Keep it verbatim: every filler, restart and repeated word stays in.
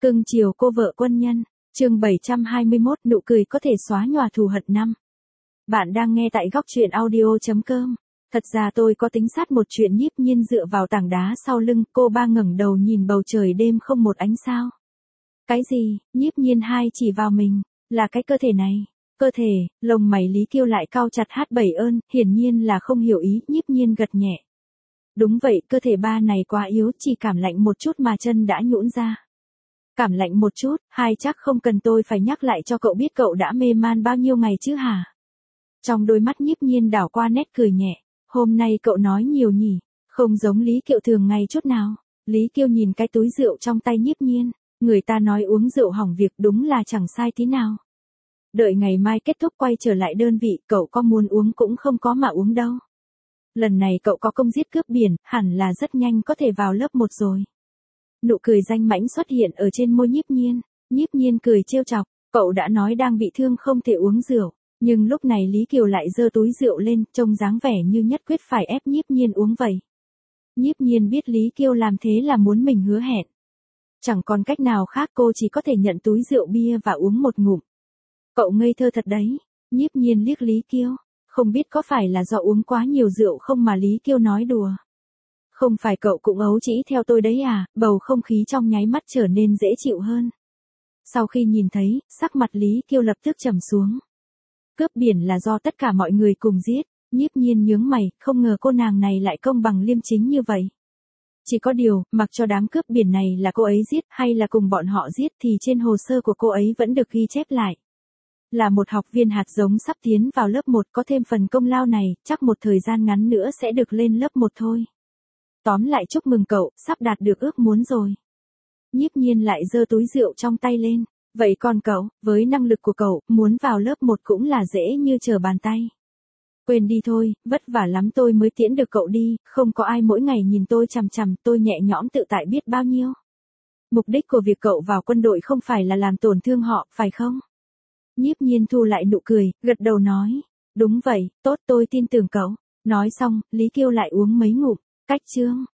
Cưng chiều cô vợ quân nhân, chương bảy trăm hai mươi mốt, nụ cười có thể xóa nhòa thù hận năm. Bạn đang nghe tại góc truyện audio.com. Thật ra tôi có tính sát một chuyện. Nhiếp Nhiên dựa vào tảng đá sau lưng, cô ba ngẩng đầu nhìn bầu trời đêm không một ánh sao. Cái gì? Nhiếp Nhiên hai chỉ vào mình, là cái cơ thể này. Cơ thể, lông mày Lý Kiêu lại cau chặt. Hát bảy ơn, hiển nhiên là không hiểu ý. Nhiếp Nhiên gật nhẹ. Đúng vậy, cơ thể ba này quá yếu, chỉ cảm lạnh một chút mà chân đã nhũn ra. Cảm lạnh một chút, hai chắc không cần tôi phải nhắc lại cho cậu biết cậu đã mê man bao nhiêu ngày chứ hả? Trong đôi mắt Nhiếp Nhiên đảo qua nét cười nhẹ, hôm nay cậu nói nhiều nhỉ, không giống Lý Kiều thường ngày chút nào. Lý Kiêu nhìn cái túi rượu trong tay Nhiếp Nhiên, người ta nói uống rượu hỏng việc, đúng là chẳng sai tí nào. Đợi ngày mai kết thúc quay trở lại đơn vị, cậu có muốn uống cũng không có mà uống đâu. Lần này cậu có công giết cướp biển, hẳn là rất nhanh có thể vào lớp một rồi. Nụ cười danh mãnh xuất hiện ở trên môi Nhiếp Nhiên. Nhiếp Nhiên cười trêu chọc, cậu đã nói đang bị thương không thể uống rượu, nhưng lúc này Lý Kiều lại giơ túi rượu lên, trông dáng vẻ như nhất quyết phải ép Nhiếp Nhiên uống vậy. Nhiếp Nhiên biết Lý Kiều làm thế là muốn mình hứa hẹn. Chẳng còn cách nào khác, cô chỉ có thể nhận túi rượu bia và uống một ngụm. Cậu ngây thơ thật đấy. Nhiếp Nhiên liếc Lý Kiều, không biết có phải là do uống quá nhiều rượu không mà Lý Kiều nói đùa. Không phải cậu cũng ấu trĩ theo tôi đấy à? Bầu không khí trong nháy mắt trở nên dễ chịu hơn. Sau khi nhìn thấy, sắc mặt Lý Kiêu lập tức trầm xuống. Cướp biển là do tất cả mọi người cùng giết. Nhiếp Nhiên nhướng mày, không ngờ cô nàng này lại công bằng liêm chính như vậy. Chỉ có điều, mặc cho đám cướp biển này là cô ấy giết hay là cùng bọn họ giết thì trên hồ sơ của cô ấy vẫn được ghi chép lại. Là một học viên hạt giống sắp tiến vào lớp một, có thêm phần công lao này, chắc một thời gian ngắn nữa sẽ được lên lớp một thôi. Tóm lại chúc mừng cậu, sắp đạt được ước muốn rồi. Nhiếp Nhiên lại giơ túi rượu trong tay lên. Vậy còn cậu, với năng lực của cậu, muốn vào lớp một cũng là dễ như trở bàn tay. Quên đi thôi, vất vả lắm tôi mới tiễn được cậu đi, không có ai mỗi ngày nhìn tôi chằm chằm, tôi nhẹ nhõm tự tại biết bao nhiêu. Mục đích của việc cậu vào quân đội không phải là làm tổn thương họ, phải không? Nhiếp Nhiên thu lại nụ cười, gật đầu nói. Đúng vậy, tốt, tôi tin tưởng cậu. Nói xong, Lý Kiêu lại uống mấy ngụm. Cách chương.